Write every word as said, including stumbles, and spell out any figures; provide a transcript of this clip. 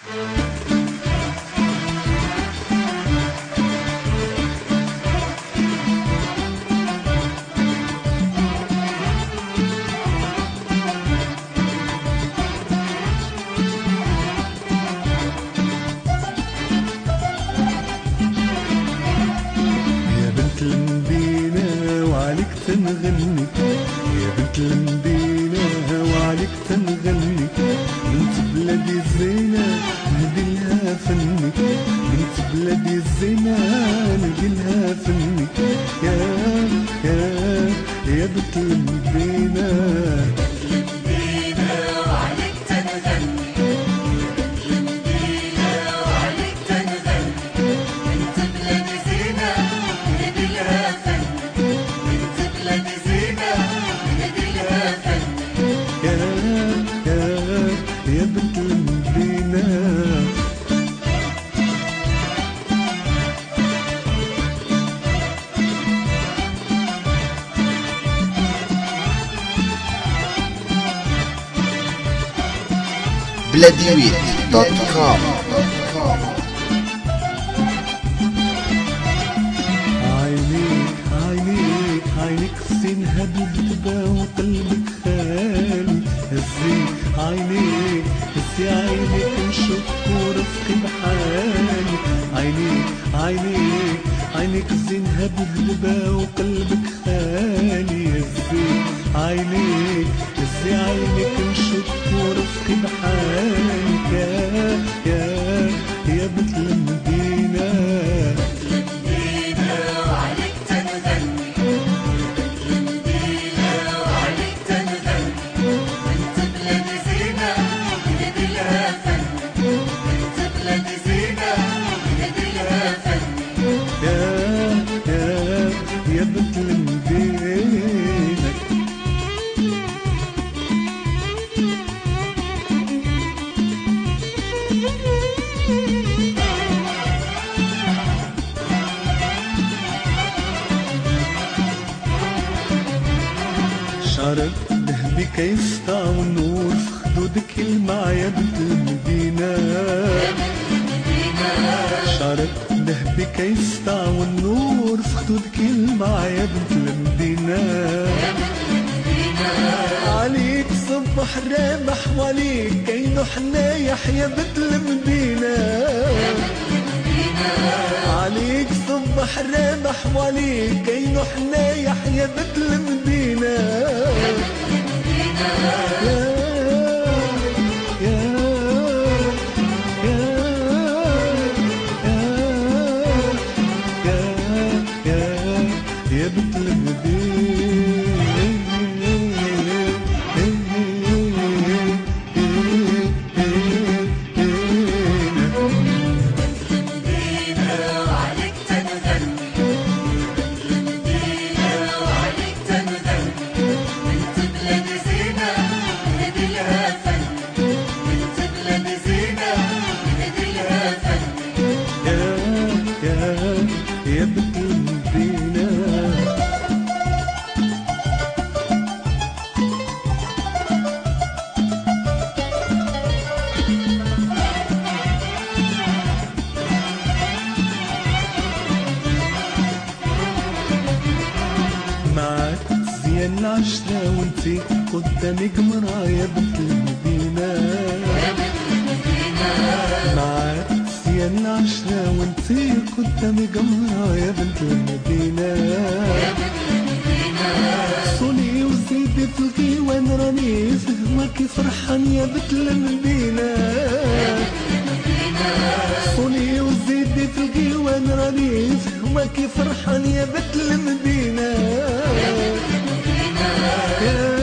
تنغني يا بنت المدينة وعليك تنغني، بنت بلادي الزينة نهدي لها فني، بنت بلادي الزينة نهدي لها فني، يا يا يا بنت المدينة. بلاديويت دوت كوم. عينيك عينيك عينيك زينها بالدبا وقلبك خالي، هزي عينيك هزي عينيك نشوف ورفقي بحالي، عينيك عينيك عينيك زينها بالدبا وقلبك خالي، هزي عينيك هزي عينيك نشوف ورفقي بحالي، يا يا يا بنت المدينة. يا بنت المدينة شعرك ذهبي كيسطع والنور في خدودك يلمع، يا بنت المدينة شعرك ذهبي كيسطع والنور في خدودك يلمع، يا بنت المدينة. عليك صبح رابح وعليك كينو حنايح، يا بنت المدينة عليك صبح رابح وعليك كينو حنايح، يا بنت المدينة. يا يا بنت المدينة. وعليك تنغني، وعليك تنغني، بنت بلاد زينة نهدي لها فن، بنت بلاد زينة نهدي لها فن، يا يا يا بنت المدينة. معاك زين العشرة وانتي قدامي قمرة، يا بنت المدينة معاك زين العشرة وانتي قدامي قمرة، يا بنت المدينة. صوني وزيدي في الغيوان راني فهمك فرحان، يا بنت المدينة صوني وزيدي في الغيوان راني فهمك فرحان، يا بنت المدينة.